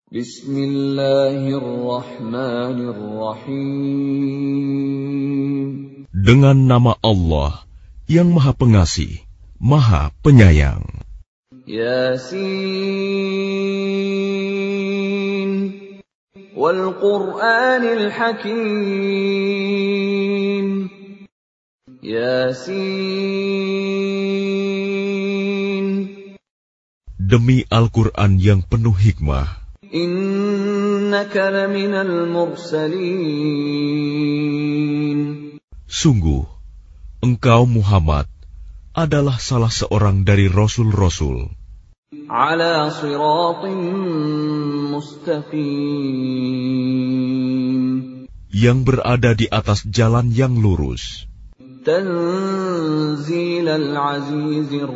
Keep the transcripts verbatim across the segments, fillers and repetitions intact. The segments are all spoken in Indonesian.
Bismillahirrahmanirrahim. Dengan nama Allah yang Maha Pengasih, Maha Penyayang. Yasin wal Qur'anil Hakim. Yasin. Demi Al-Quran yang penuh hikmah. Innaka laminal mursalin. Sungguh, engkau Muhammad adalah salah seorang dari Rasul-Rasul. Ala siratin mustaqim. Yang berada di atas jalan yang lurus. Tanzilal azizir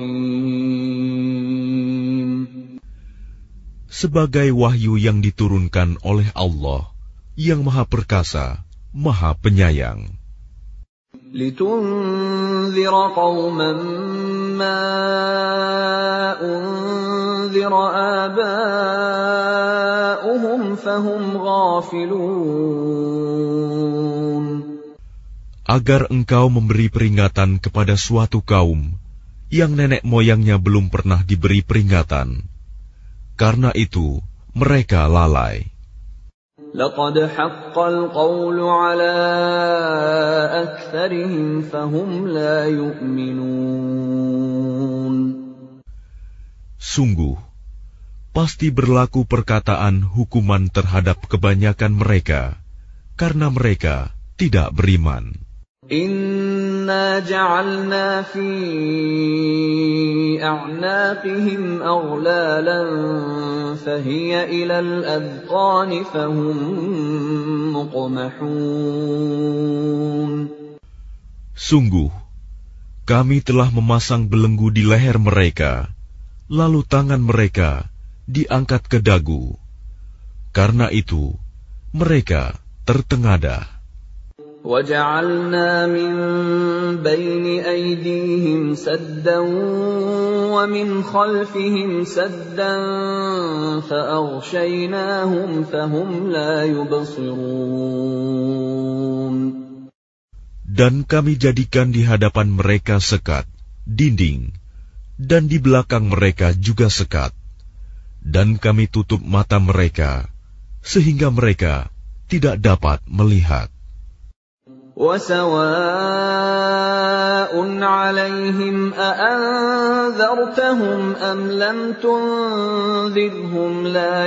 rahim. Sebagai wahyu yang diturunkan oleh Allah yang Maha Perkasa, Maha Penyayang. Litunzira qauman ma unzira aba'uhum fahum ghafilun. Agar engkau memberi peringatan kepada suatu kaum yang nenek moyangnya belum pernah diberi peringatan. Karena itu, mereka lalai. Laqad haqqal qawlu ala aktsarihim fahum la yu'minun. Sungguh, pasti berlaku perkataan hukuman terhadap kebanyakan mereka, karena mereka tidak beriman. Inna ja'alna fi a'naqihim aghlalan fahiya ilal adqani fahum muqmahun. Sungguh, kami telah memasang belenggu di leher mereka, lalu tangan mereka diangkat ke dagu. Karena itu, mereka tertengadah. وَجَعَلْنَا مِنْ بَيْنِ أَيْدِيهِمْ سَدًّا وَمِنْ خَلْفِهِمْ سَدًّا فَأَغْشَيْنَاهُمْ فَهُمْ لَا يُبْصِرُونَ. Dan kami jadikan di hadapan mereka sekat, dinding, dan di belakang mereka juga sekat. Dan kami tutup mata mereka, sehingga mereka tidak dapat melihat. وَسَوَاءٌ عَلَيْهِمْ أَأَنذَرْتَهُمْ أَمْ لَمْ تُنذِرْهُمْ لَا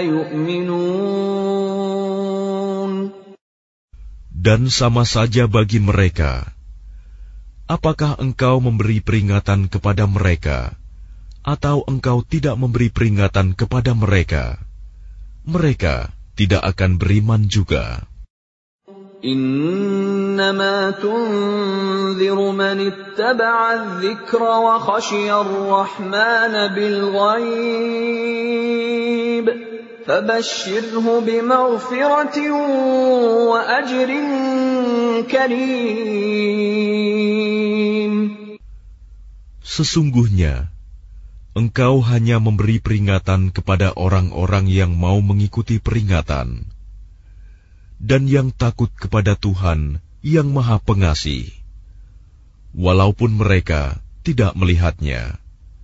يُؤْمِنُونَ. Dan sama saja bagi mereka, apakah engkau memberi peringatan kepada mereka, atau engkau tidak memberi peringatan kepada mereka, mereka tidak akan beriman juga. إنما تنذر من اتبع الذكر وخشي الرحمن بالغيب فبشره بمغفرة وأجر كريم. Sesungguhnya, engkau hanya memberi peringatan kepada orang-orang yang mau mengikuti peringatan, dan yang takut kepada Tuhan yang Maha Pengasih, walaupun mereka tidak melihatnya.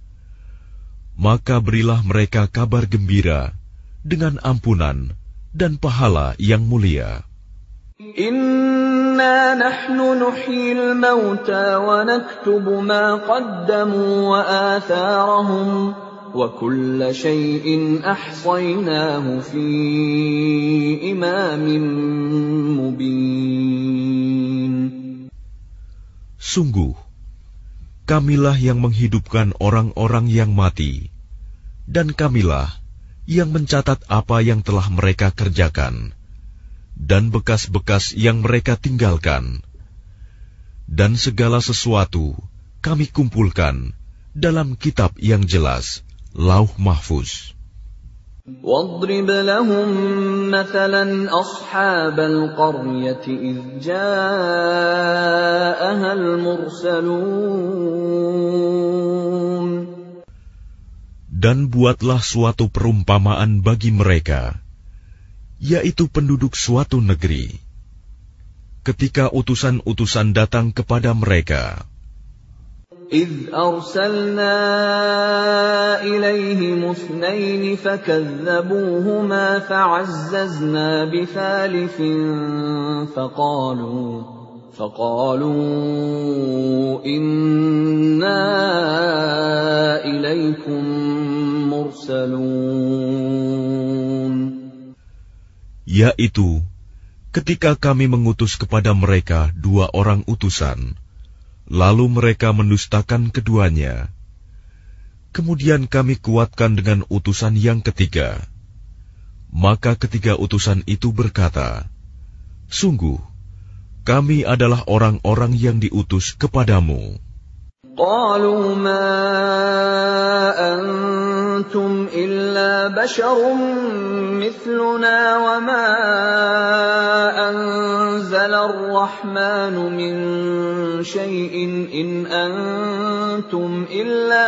Maka berilah mereka kabar gembira dengan ampunan dan pahala yang mulia. Inna nahnu nuhyil mauta wa naktubu ma qaddamu wa atharahum وَكُلَّ شَيْءٍ أَحْصَيْنَاهُ فِي إِمَامٍ مُبِينٍ. Sungguh, kamilah yang menghidupkan orang-orang yang mati, dan kamilah yang mencatat apa yang telah mereka kerjakan, dan bekas-bekas yang mereka tinggalkan. Dan segala sesuatu kami kumpulkan dalam kitab yang jelas, Lauh Mahfuz. وَاضْرِبْ لَهُمْ مَثَلًا أَصْحَابَ الْقَرْيَةِ إِذْ جَاءَهَا الْمُرْسَلُونَ. Dan buatlah suatu perumpamaan bagi mereka, yaitu penduduk suatu negeri. Ketika utusan-utusan datang kepada mereka, إِذْ أَرْسَلْنَا إِلَيْهِمُ اثْنَيْنِ فَكَذَّبُوهُمَا فَعَزَّزْنَا بِثَالِثٍ فَقَالُوا فَقَالُوا إِنَّا إِلَيْكُمْ مُرْسَلُونَ. Yaitu, ketika kami mengutus kepada mereka dua orang utusan, lalu mereka mendustakan keduanya. Kemudian kami kuatkan dengan utusan yang ketiga. Maka ketiga utusan itu berkata, sungguh, kami adalah orang-orang yang diutus kepadamu. قالوا ما أنتم إلا بشر مثلنا وما أنزل الرحمن من شيء إن أنتم إلا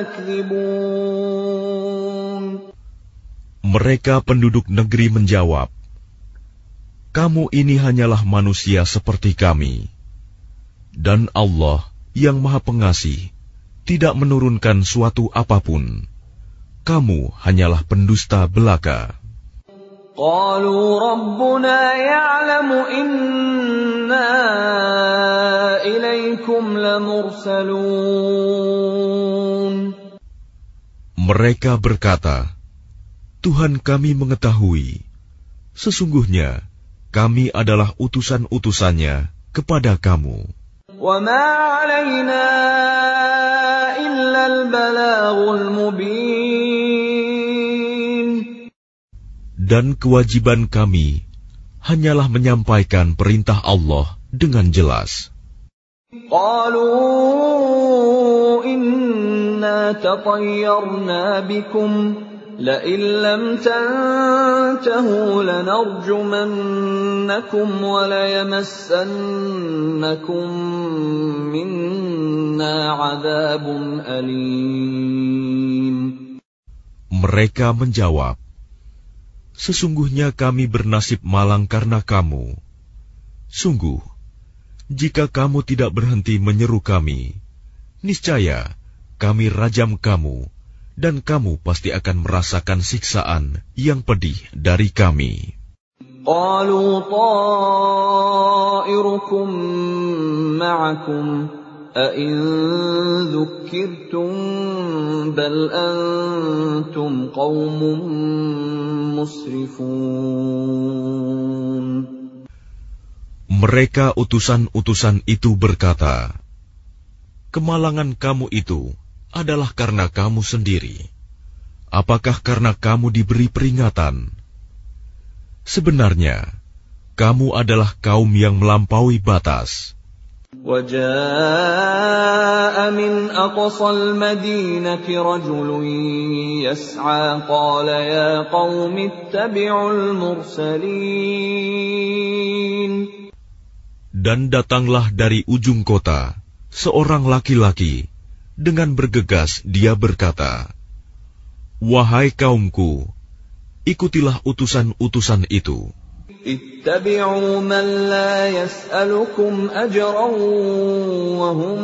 تكذبون. Mereka penduduk negeri menjawab, kamu ini hanyalah manusia seperti kami, dan Allah yang Maha Pengasih tidak menurunkan suatu apapun. Kamu hanyalah pendusta belaka. قالوا ربنا يعلم إنا إليكم لمرسلون. Mereka berkata, Tuhan kami mengetahui, sesungguhnya kami adalah utusan-utusannya kepada kamu. وَمَا عَلَيْنَا إِلَّا الْبَلَاغُ الْمُبِينُ. Dan kewajiban kami hanyalah menyampaikan perintah Allah dengan jelas. قَالُوا إِنَّا تَطَيَّرْنَا بِكُمْ لَئِن لَّمْ تَنْتَهُوا لَنَرْجُمَنَّكُمْ وَلَيَمَسَّنَّكُمْ مِنَّا عَذَابٌ أَلِيمٌ. Mereka menjawab, sesungguhnya kami bernasib malang karena kamu. Sungguh, jika kamu tidak berhenti menyeru kami, niscaya kami rajam kamu, dan kamu pasti akan merasakan siksaan yang pedih dari kami. قَالُوا طَائِرُكُمْ مَعَكُمْ أَإِن ذُكِّرْتُمْ بَلْ أَنْتُمْ قَوْمٌ مُسْرِفُونَ. Mereka utusan-utusan itu berkata, kemalangan kamu itu adalah karena kamu sendiri. Apakah karena kamu diberi peringatan? Sebenarnya, kamu adalah kaum yang melampaui batas. وَجَاءَ مِنْ أَقْصَى الْمَدِينَةِ رَجُلٌ يَسْعَى قَالَ يَا قَوْمِ اتَّبِعُوا الْمُرْسَلِينَ. Dan datanglah dari ujung kota seorang laki-laki. Dengan bergegas dia berkata, wahai kaumku, ikutilah utusan-utusan itu. Ittabi'u man la yas'alukum ajran wa hum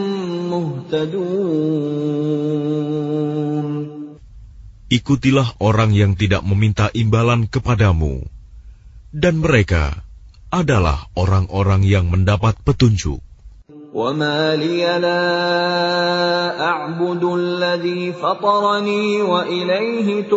muhtadun. Ikutilah orang yang tidak meminta imbalan kepadamu, dan mereka adalah orang-orang yang mendapat petunjuk. وَمَا لِيَ لَا أَعْبُدُ الَّذِي فَطَرَنِي وَإِلَيْهِ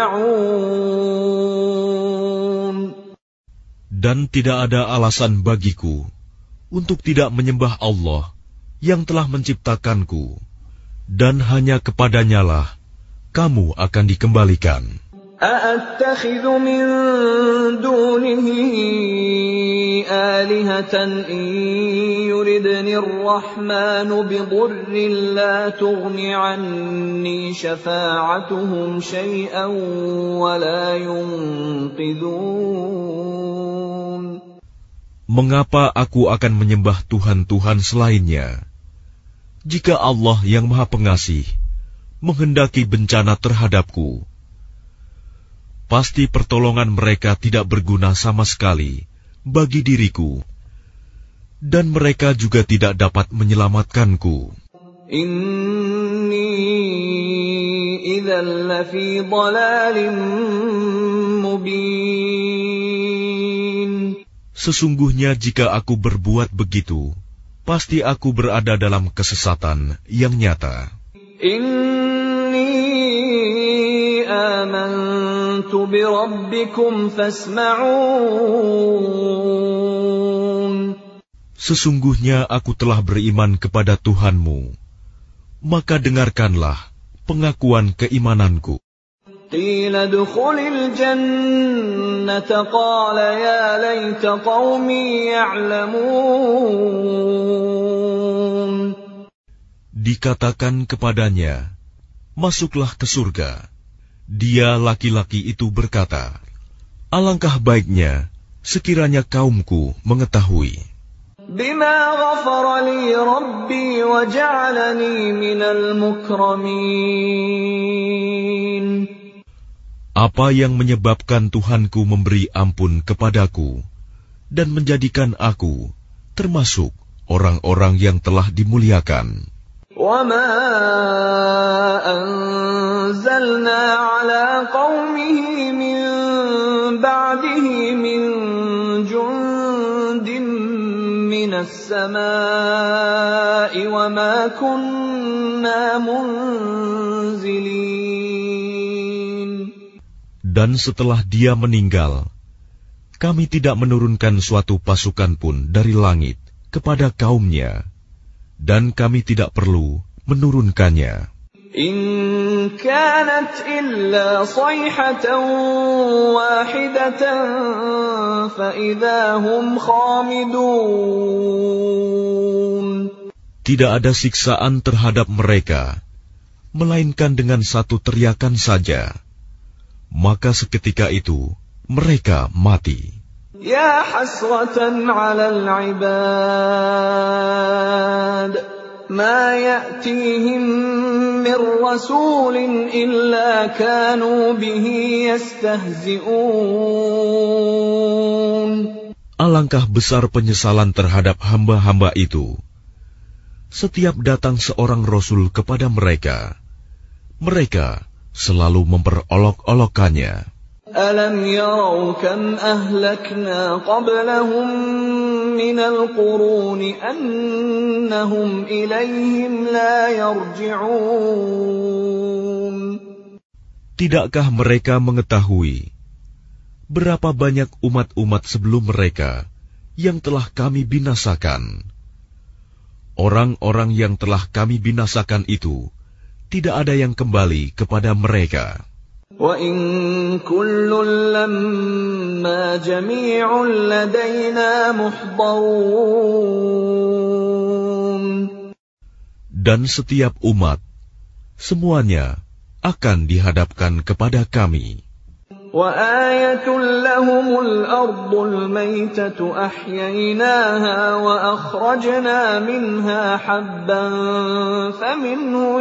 تُرْجَعُونَ. Dan tidak ada alasan bagiku untuk tidak menyembah Allah yang telah menciptakanku, dan hanya kepadanyalah kamu akan dikembalikan. أَأَتَّخِذُ مِن دُونِهِ آلِهَةً إِن يُرِدْنِ الرَّحْمَنُ بِضُرٍّ لَّا تُغْنِ عَنِّي شَفَاعَتُهُمْ شَيْئًا وَلَا يُنقِذُونَ. Mengapa aku akan menyembah Tuhan-Tuhan selainnya, jika Allah yang Maha Pengasih menghendaki bencana terhadapku, pasti pertolongan mereka tidak berguna sama sekali bagi diriku, dan mereka juga tidak dapat menyelamatkanku. Inni idzan lafi dhalalin mubin. Sesungguhnya jika aku berbuat begitu, pasti aku berada dalam kesesatan yang nyata. Inni amantu bi rabbikum fasma'un. Sesungguhnya aku telah beriman kepada Tuhanmu, maka dengarkanlah pengakuan keimananku. Qila dukhulil jannata qala ya laita qaumi ya'lamun. Dikatakan kepadanya, masuklah ke surga. Dia laki-laki itu berkata, alangkah baiknya sekiranya kaumku mengetahui. Bima ghafara li rabbi wa ja'alani minal mukramin. Apa yang menyebabkan Tuhanku memberi ampun kepadaku dan menjadikan aku termasuk orang-orang yang telah dimuliakan. وَمَا أَنزَلْنَا عَلَىٰ قَوْمِهِ مِن بَعْدِهِ مِن جُندٍ مِّنَ السَّمَاءِ وَمَا كُنَّا مُنزِلِينَ. Dan setelah dia meninggal, kami tidak menurunkan suatu pasukan pun dari langit kepada kaumnya, dan kami tidak perlu menurunkannya. In kanat illa sayhatan wahidatan fa idza hum khamidun. Tidak ada siksaan terhadap mereka, melainkan dengan satu teriakan saja. Maka seketika itu mereka mati. Ya hasratan 'alal 'ibad ma ya'tihim min rasulin illa kanu bihi yastahzi'un. Alangkah besar penyesalan terhadap hamba-hamba itu. Setiap datang seorang rasul kepada mereka, mereka selalu memperolok-olokkannya. Alam yarau kam ahlakna qablahum minal quruni annahum ilayhim la yarji'un. Tidakkah mereka mengetahui berapa banyak umat-umat sebelum mereka yang telah kami binasakan? Orang-orang yang telah kami binasakan itu tidak ada yang kembali kepada mereka. Wa in kullun lamma jami'un ladaina muhdarun. Dan setiap umat, semuanya akan dihadapkan kepada kami. Wa ayatun lahumul ardul maytatu ahyaynaha wa akhrajna minha habban faminhu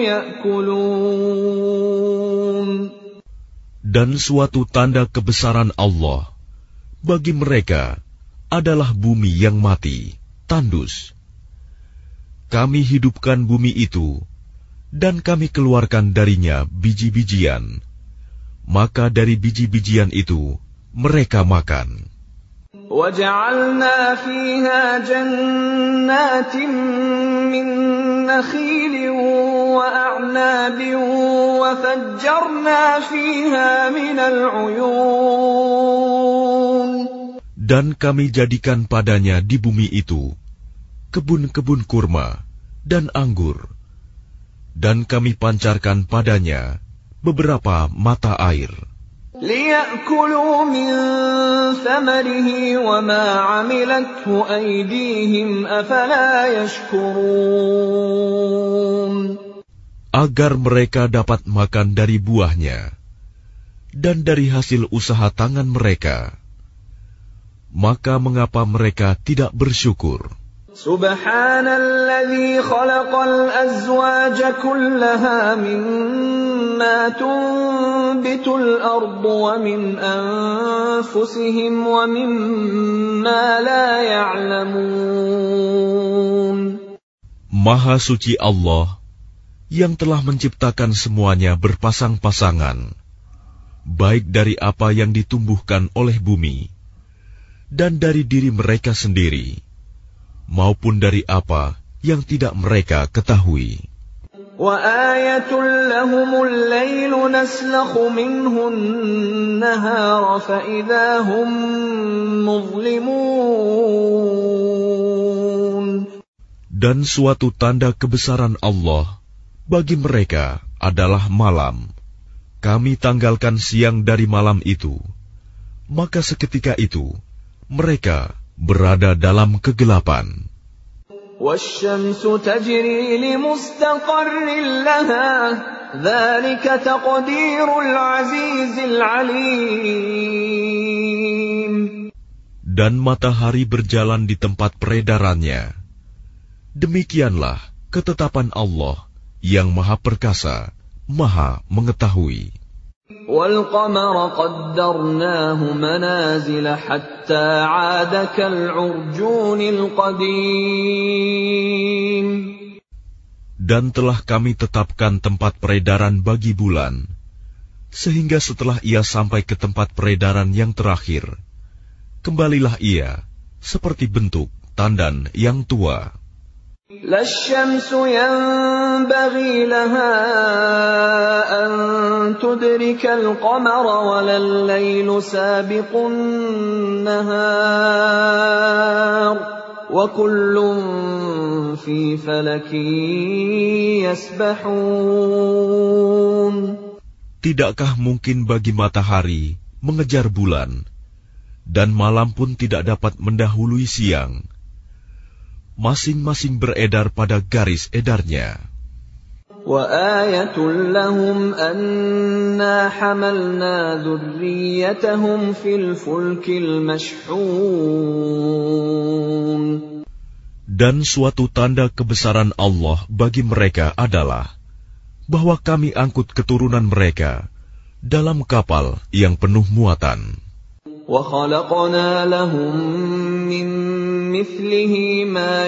ya'kulun. Dan suatu tanda kebesaran Allah bagi mereka adalah bumi yang mati, tandus. Kami hidupkan bumi itu, dan kami keluarkan darinya biji-bijian. Maka dari biji-bijian itu mereka makan. وَجَعَلْنَا فِيهَا جَنَّاتٍ مِّن نَّخِيلٍ وَأَعْنَابٍ وَفَجَّرْنَا فِيهَا مِنَ الْعُيُونِ. Dan kami jadikan padanya di bumi itu kebun-kebun kurma dan anggur, dan kami pancarkan padanya beberapa mata air. لِيَأْكُلُوا مِن ثَمَرِهِ وَمَا عَمِلَتْهُ أَيْدِيهِمْ أَفَلَا يَشْكُرُونَ. Agar mereka dapat makan dari buahnya dan dari hasil usaha tangan mereka. Maka mengapa mereka tidak bersyukur? Subhanalladzi khalaqal azwaja kullaha mimma tunbitul ardu wa min anfusihim wa mimma la ya'lamun. Maha suci Allah yang telah menciptakan semuanya berpasang-pasangan, baik dari apa yang ditumbuhkan oleh bumi dan dari diri mereka sendiri, maupun dari apa yang tidak mereka ketahui. وَآيَةٌ لَهُمُ اللَّيْلُ نَسْلَخُ مِنْهُ النَّهَارَ فَإِذَا هُمْ مُظْلِمُونَ. Dan suatu tanda kebesaran Allah bagi mereka adalah malam. Kami tanggalkan siang dari malam itu, maka seketika itu mereka berada dalam kegelapan. وَالشَّمْسُ تَجْرِي لِمُسْتَقَرٍّ لَهَا ذَلِكَ تَقْدِيرُ الْعَزِيزِ الْعَلِيمِ. Dan matahari berjalan di tempat peredarannya. Demikianlah ketetapan Allah yang Maha Perkasa, Maha Mengetahui. وَالْقَمَرَ قَدَّرْنَاهُ مَنَازِلَ حَتَّى عَادَ كَالْعُرْجُونِ الْقَدِيمِ. Dan telah kami tetapkan tempat peredaran bagi bulan, sehingga setelah ia sampai ke tempat peredaran yang terakhir, kembalilah ia seperti bentuk tandan yang tua. لا الشمس ينبغي لها أن تدرك القمر ولا الليل سابق النهار وكل في فلك يسبحون. Tidakkah mungkin bagi matahari mengejar bulan, dan malam pun tidak dapat mendahului siang? Masing-masing beredar pada garis edarnya. وَآيَةٌ لَهُمْ أَنَّا حَمَلْنَا ذُرِّيَّتَهُمْ فِي الْفُلْكِ الْمَشْحُونِ. Dan suatu tanda kebesaran Allah bagi mereka adalah bahwa kami angkut keturunan mereka dalam kapal yang penuh muatan. وَخَلَقْنَا لَهُم مِّن مِّثْلِهِ مَا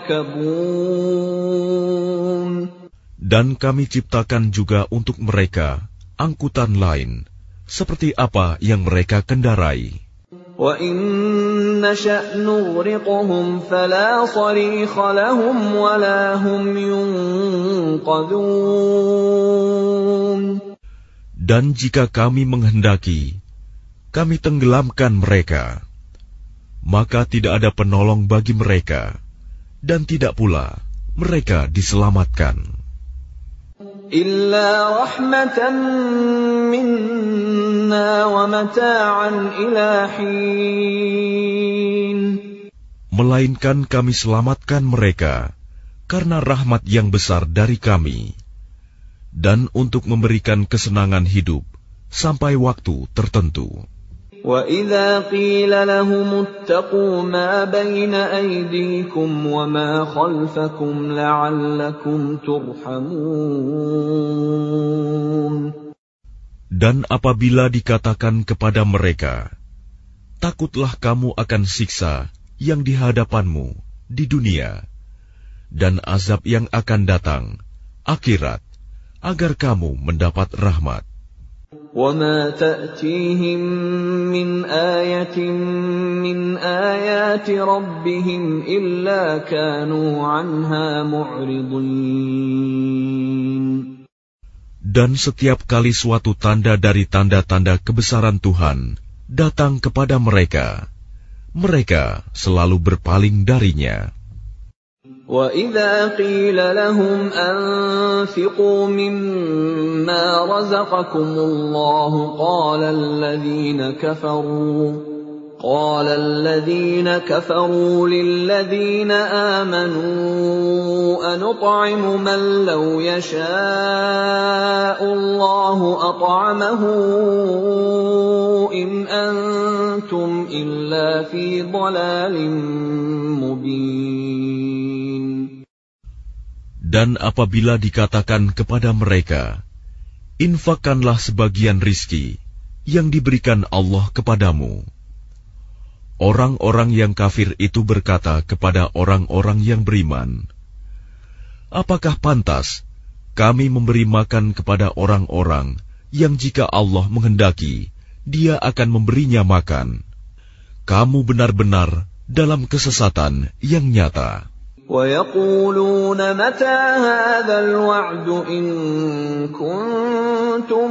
يَرْكَبُونَ. Dan kami ciptakan juga untuk mereka angkutan lain, seperti apa yang mereka kendarai. وَإِن نَّشَأْ نُغْرِقْهُمْ فَلَا صَرِيخَ لَهُمْ وَلَا هُمْ يُنقَذُونَ. Dan jika kami menghendaki, kami tenggelamkan mereka, maka tidak ada penolong bagi mereka, dan tidak pula mereka diselamatkan. Illa rahmatan minna wa mata'an ila hin. Melainkan kami selamatkan mereka karena rahmat yang besar dari kami, dan untuk memberikan kesenangan hidup sampai waktu tertentu. وَإِذَا قِيلَ لَهُمُ اتَّقُوا مَا بَيْنَ أَيْدِيكُمْ وَمَا خَلْفَكُمْ لَعَلَّكُمْ تُرْحَمُونَ. Dan apabila dikatakan kepada mereka, takutlah kamu akan siksa yang di hadapanmu di dunia, dan azab yang akan datang, akhirat, agar kamu mendapat rahmat. وَمَا تَأْتِيهِمْ مِنْ آيَةٍ مِنْ آيَاتِ رَبِّهِمْ إِلَّا كَانُوا عَنْهَا مُعْرِضِينَ. Dan setiap kali suatu tanda dari tanda-tanda kebesaran Tuhan datang kepada mereka, mereka selalu berpaling darinya. وَإِذَا قِيلَ لَهُمْ أَنفِقُوا مِمَّا رَزَقَكُمُ اللَّهُ قَالَ الَّذِينَ كَفَرُوا قَالَ الَّذِينَ كَفَرُوا لِلَّذِينَ آمَنُوا أَنُطْعِمُ مَن لَّوْ يَشَاءُ اللَّهُ أَطْعَمَهُ إِنْ أَنتُمْ إِلَّا فِي ضَلَالٍ مُّبِينٍ. Dan apabila dikatakan kepada mereka, infakkanlah sebagian rizki yang diberikan Allah kepadamu, orang-orang yang kafir itu berkata kepada orang-orang yang beriman, apakah pantas kami memberi makan kepada orang-orang yang jika Allah menghendaki, Dia akan memberinya makan? Kamu benar-benar dalam kesesatan yang nyata. وَيَقُولُونَ مَتَى هَذَا الْوَعْدُ إِن كُنتُمْ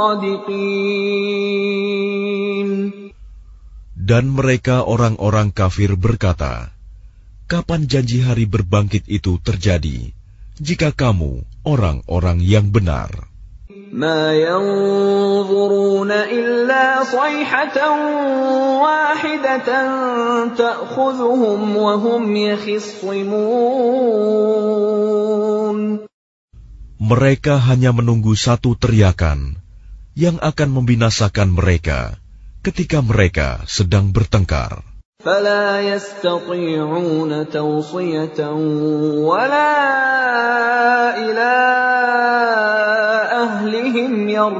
صَادِقِينَ. Dan mereka orang-orang kafir berkata, kapan janji hari berbangkit itu terjadi, jika kamu orang-orang yang benar? مَا يَنظُرُونَ إِلَّا صَيْحَةً وَاحِدَةً تَأْخُذُهُمْ وَهُمْ يَخِصِّمُونَ. Mereka hanya menunggu satu teriakan yang akan membinasakan mereka ketika mereka sedang bertengkar. فَلَا يَسْتَطِيعُونَ تَوْصِيَةً وَلَا إِلَى أَهْلِهِمْ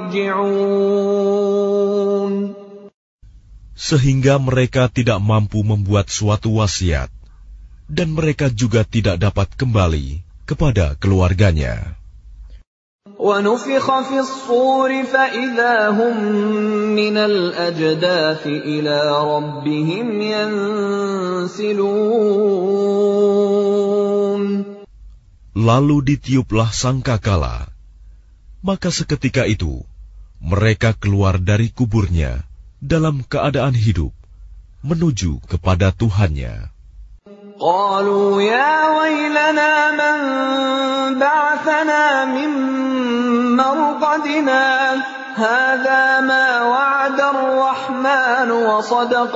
يَرْجِعُونَ. Sehingga mereka tidak mampu membuat suatu wasiat, dan mereka juga tidak dapat kembali kepada keluarganya. وَنُفِخَ فِي الصُّورِ فَإِذَا هُمْ مِنَ الْأَجْدَاثِ إِلَى رَبِّهِمْ يَنْسِلُونَ. Lalu ditiuplah sangkakala, maka seketika itu mereka keluar dari kuburnya dalam keadaan hidup menuju kepada Tuhannya. قالوا يا ويلنا من بعثنا من مرقدنا هذا ما وعد الرحمن وصدق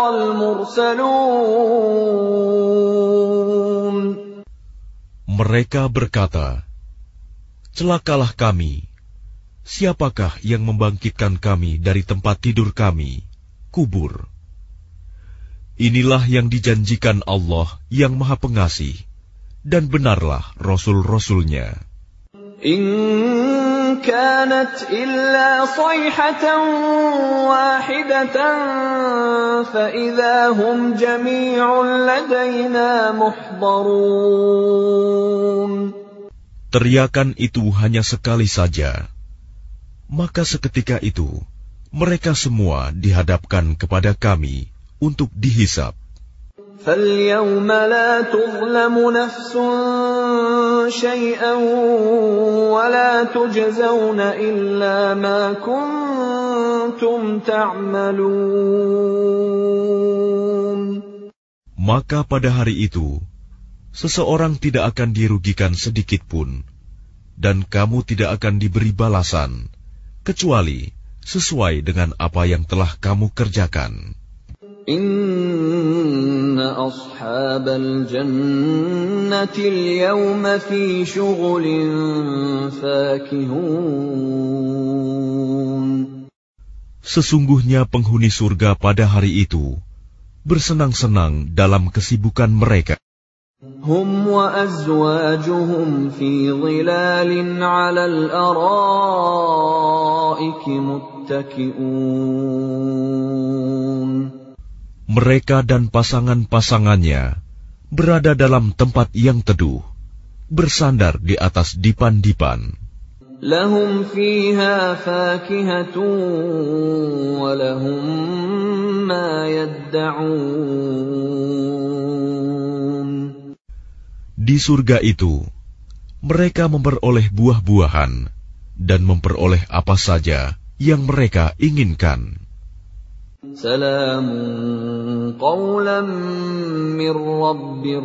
المرسلون. Mereka berkata, celakalah kami, siapakah yang membangkitkan kami dari tempat tidur kami, kubur? Inilah yang dijanjikan Allah yang Maha Pengasih, dan benarlah Rasul-Rasulnya. In kanat illa sayhatan wahidatan fa idza hum jami'un ladaina muhdarun. Teriakan itu hanya sekali saja, maka seketika itu mereka semua dihadapkan kepada kami untuk dihisab. فَالْيَوْمَ لَا تُظْلَمُ نَفْسٌ شَيْئًا وَلَا تُجْزَوْنَ إِلَّا مَا كُنتُمْ تَعْمَلُونَ. Maka pada hari itu, seseorang tidak akan dirugikan sedikit pun, dan kamu tidak akan diberi balasan, kecuali sesuai dengan apa yang telah kamu kerjakan. Inna ashabal jannati al-yawma fi syughulin fakihun. Sesungguhnya penghuni surga pada hari itu bersenang-senang dalam kesibukan mereka. Hum wa azwajuhum fi dhilalin 'alal araiki muttaki'un. Mereka dan pasangan-pasangannya berada dalam tempat yang teduh, bersandar di atas dipan-dipan. Lahum fiha fakihatun wa lahum ma yadda'un. Di surga itu, mereka memperoleh buah-buahan dan memperoleh apa saja yang mereka inginkan. Salamun qawlan min rabbir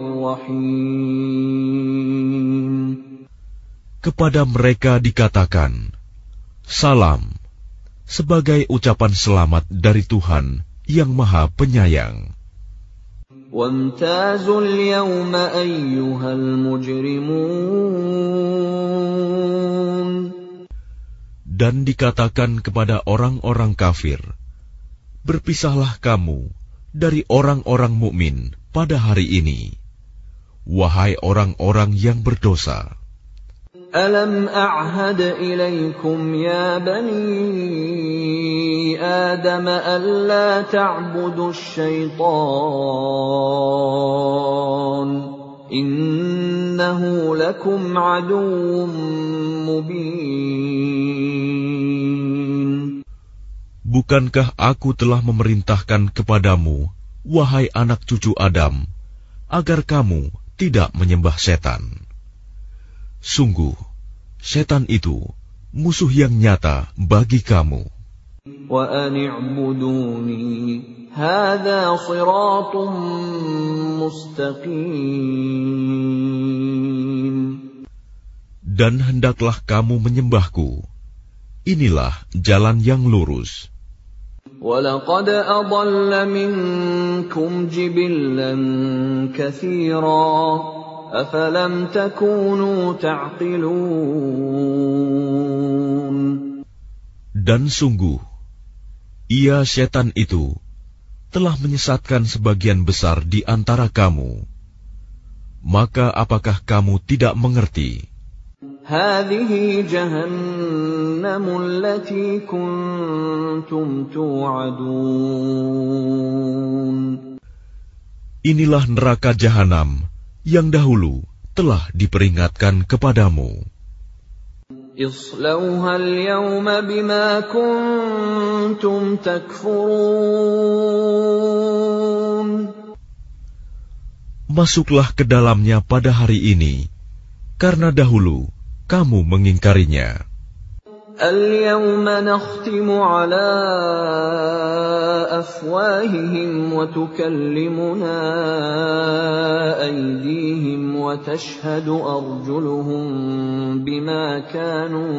rahim. Kepada mereka dikatakan, salam, sebagai ucapan selamat dari Tuhan yang Maha Penyayang. Wamtazul yawma ayyuhal mujrimun. Dan dikatakan kepada orang-orang kafir, berpisahlah kamu dari orang-orang mukmin pada hari ini, wahai orang-orang yang berdosa. ألم أعهد إليكم يا بني آدم ألا تعبدوا الشيطان إنه لكم عدو مبين. Bukankah aku telah memerintahkan kepadamu, wahai anak cucu Adam, agar kamu tidak menyembah setan? Sungguh, setan itu musuh yang nyata bagi kamu. Wa an i'buduni hadza shiratun mustaqim. Dan hendaklah kamu menyembahku. Inilah jalan yang lurus. وَلَقَدْ أَضَلَّ مِنكُمْ جِبِلًّا كَثِيرًا أَفَلَمْ تَكُونُوا تَعْقِلُونَ. Dan sungguh, ia setan itu telah menyesatkan sebagian besar di antara kamu. Maka apakah kamu tidak mengerti? هذه جهنم التي كنتم توعدون. Inilah neraka jahanam yang dahulu telah diperingatkan kepadamu. اصلوها اليوم بما كنتم تكفرون. Masuklah ke dalamnya pada hari ini, karena dahulu kamu mengingkarinya. اليوم نختم على أفواههم وتكلمنا أيديهم وتشهد أرجلهم بما كانوا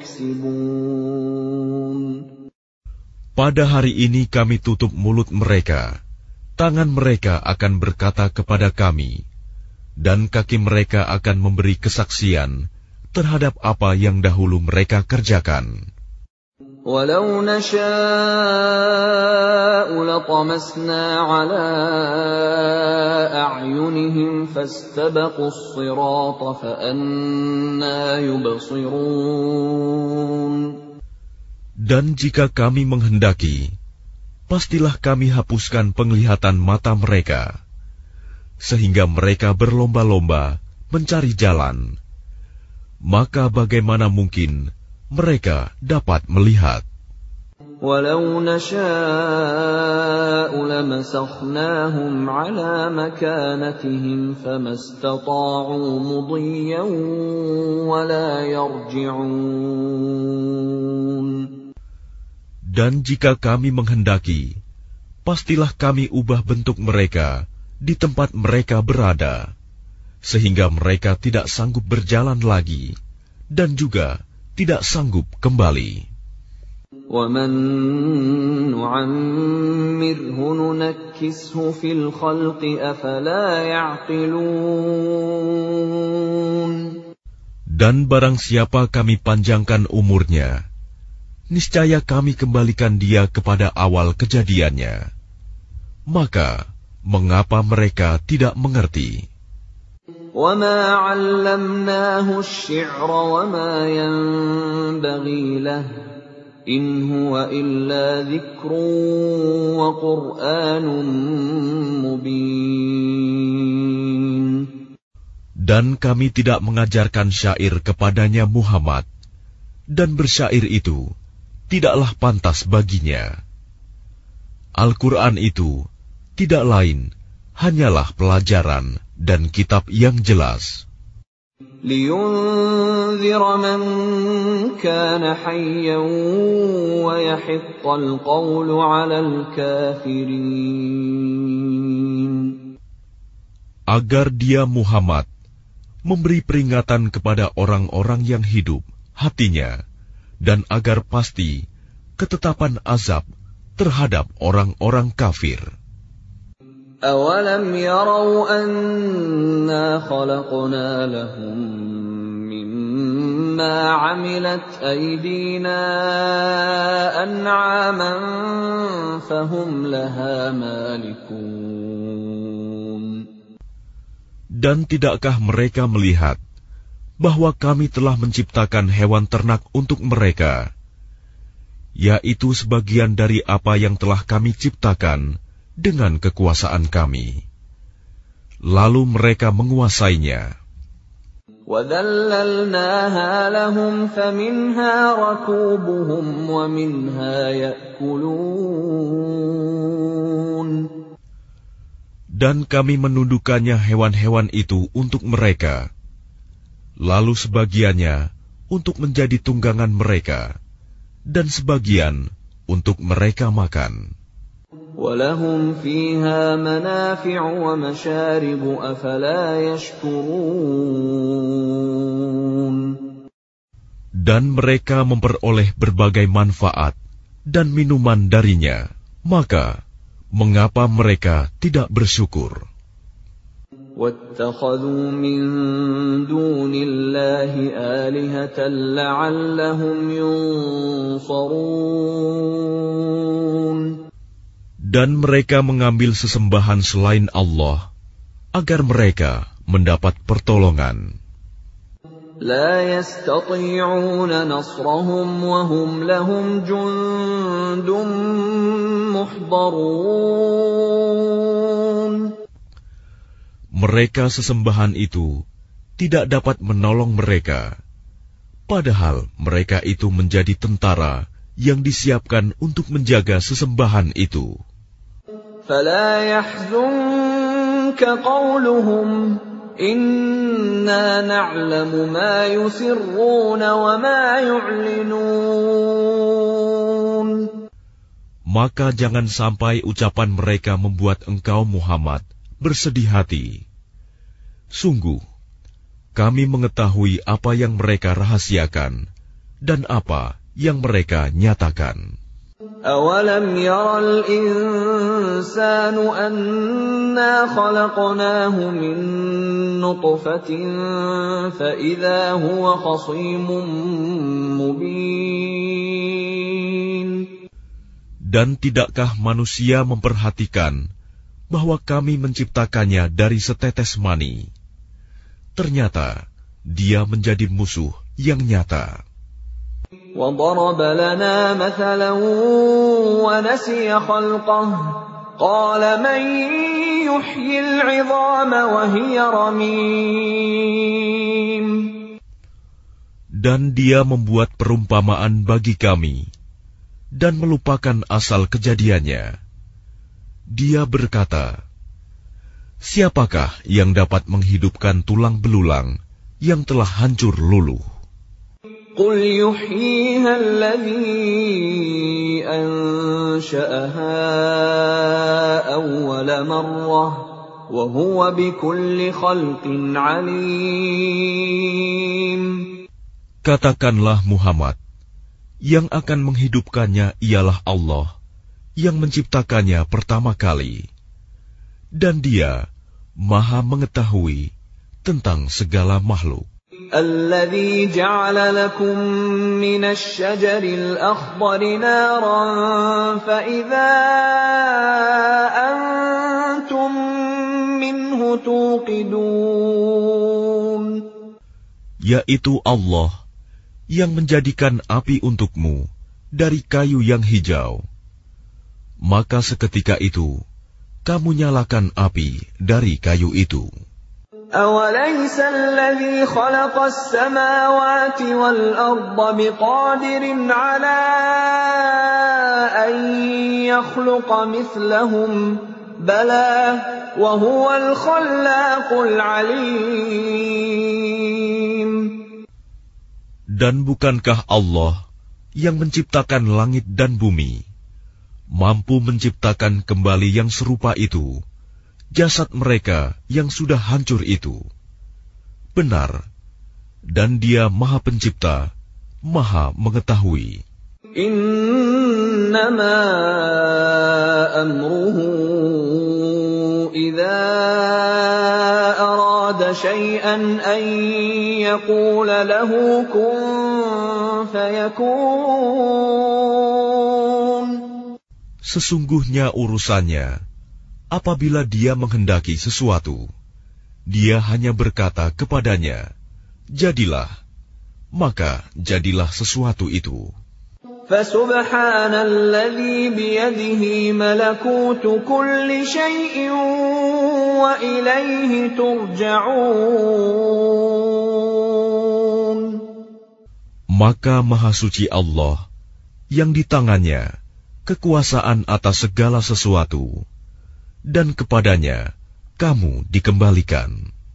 يكسبون. Pada hari ini kami tutup mulut mereka, tangan mereka akan berkata kepada kami, dan kaki mereka akan memberi kesaksian terhadap apa yang dahulu mereka kerjakan. Walau nasha'u latamasna ala a'yunihim fastabaqus sirata fa anna yubsirun. Dan jika kami menghendaki, pastilah kami hapuskan penglihatan mata mereka, sehingga mereka berlomba-lomba mencari jalan. Maka bagaimana mungkin mereka dapat melihat? Walau nasha'u lamasakhnahum ala makanatihim famastata'u mudiyyan wala yarji'un. Dan jika kami menghendaki, pastilah kami ubah bentuk mereka di tempat mereka berada, sehingga mereka tidak sanggup berjalan lagi, dan juga tidak sanggup kembali. وَمَن نُّعَمِّرْهُ نُنَكِّسْهُ فِي الْخَلْقِ أَفَلَا يَعْقِلُونَ. Dan barang siapa kami panjangkan umurnya, niscaya kami kembalikan dia kepada awal kejadiannya. Maka, mengapa mereka tidak mengerti? وَمَا عَلَّمْنَاهُ الشِّعْرَ وَمَا يَنبَغِي لَهُ إِنْ هُوَ إِلَّا ذِكْرٌ وَقُرْآنٌ مُبِينٌ. Dan kami tidak mengajarkan syair kepadanya Muhammad, dan bersyair itu tidaklah pantas baginya. Al-Quran itu tidak lain hanyalah pelajaran dan kitab yang jelas. لِيُنذِرَ مَن كَانَ حَيًّا وَيَحِقَّ الْقَوْلُ عَلَى الْكَافِرِينَ. Agar dia Muhammad memberi peringatan kepada orang-orang yang hidup hatinya, dan agar pasti ketetapan azab terhadap orang-orang kafir. أَوَلَمْ يَرَوْا أَنَّا خَلَقْنَا لَهُم مِّمَّا عَمِلَتْ أَيْدِينَا أَنْعَامًا فَهُمْ لَهَا مَالِكُونَ. Dan tidakkah mereka melihat bahwa kami telah menciptakan hewan ternak untuk mereka, yaitu sebagian dari apa yang telah kami ciptakan dengan kekuasaan kami. Lalu mereka menguasainya. وَذَلَّلْنَاهَا لَهُمْ فَمِنْهَا رَكُوبُهُمْ وَمِنْهَا يَأْكُلُونَ. Dan kami menundukkannya hewan-hewan itu untuk mereka, lalu sebagiannya untuk menjadi tunggangan mereka, dan sebagian untuk mereka makan. وَلَهُمْ فِيهَا مَنَافِعُ وَمَشَارِبُ أَفَلَا يَشْكُرُونَ. Dan mereka memperoleh berbagai manfaat dan minuman darinya, maka mengapa mereka tidak bersyukur? وَاتَّخَذُوا مِن دُونِ اللَّهِ آلِهَةً لَّعَلَّهُمْ يُنصَرُونَ. Dan mereka mengambil sesembahan selain Allah, agar mereka mendapat pertolongan. لا يستطيعون نصرهم وهم لهم جند محضرون. Mereka sesembahan itu tidak dapat menolong mereka, padahal mereka itu menjadi tentara yang disiapkan untuk menjaga sesembahan itu. فلا يحزنك قولهم إنا نعلم ما يسرون وما يعلنون. Maka jangan sampai ucapan mereka membuat engkau Muhammad bersedih hati. Sungguh, kami mengetahui apa yang mereka rahasiakan dan apa yang mereka nyatakan. أَوَلَمْ يَرَ الْإِنسَانُ أَنَّا خَلَقْنَاهُ مِن نُّطْفَةٍ فَإِذَا هُوَ خَصِيمٌ مُّبِينٌ. Dan tidakkah manusia memperhatikan bahwa kami menciptakannya dari setetes mani? Ternyata dia menjadi musuh yang nyata. وَضَرَبَ لَنَا مَثَلًا وَنَسِيَ خَلْقَهُ قَالَ مَن يُحْيِي الْعِظَامَ وَهِيَ رَمِيمٌ. Dan dia membuat perumpamaan bagi kami dan melupakan asal kejadiannya. Dia berkata, siapakah yang dapat menghidupkan tulang belulang yang telah hancur luluh? قُلْ يُحْيِيهَا الَّذِي أَنشَأَهَا أَوَّلَ مَرَّةٍ وَهُوَ بِكُلِّ خَلْقٍ عَلِيمٌ. Katakanlah Muhammad, yang akan menghidupkannya ialah Allah, yang menciptakannya pertama kali, dan Dia Maha mengetahui tentang segala makhluk. الذي جعل لكم من الشجر الأخضر نارا فإذا أنتم منه توقدون. Yaitu Allah yang menjadikan api untukmu dari kayu yang hijau. Maka seketika itu kamu nyalakan api dari kayu itu. أَوَلَيْسَ الَّذِي خَلَقَ السَّمَاوَاتِ وَالْأَرْضَ بِقَادِرٍ عَلَىٰ أَن يَخْلُقَ مِثْلَهُم بَلَىٰ وَهُوَ الْخَلَّاقُ الْعَلِيمُ. Dan bukankah Allah yang menciptakan langit dan bumi mampu menciptakan kembali yang serupa itu, jasad mereka yang sudah hancur itu? Benar, dan Dia Maha Pencipta, Maha Mengetahui. Innama amruhu idza arada syai'an an yaqula lahu kun fayakun. Sesungguhnya urusannya, apabila Dia menghendaki sesuatu, Dia hanya berkata kepadanya, jadilah, maka jadilah sesuatu itu. فَسُبْحَانَ الَّذِي بِيَدِهِ مَلَكُوتُ كُلِّ شَيْءٍ وَإِلَيْهِ تُرْجَعُونَ. Maka Maha Suci Allah, yang di tangannya kekuasaan atas segala sesuatu, dan kepadanya kamu dikembalikan.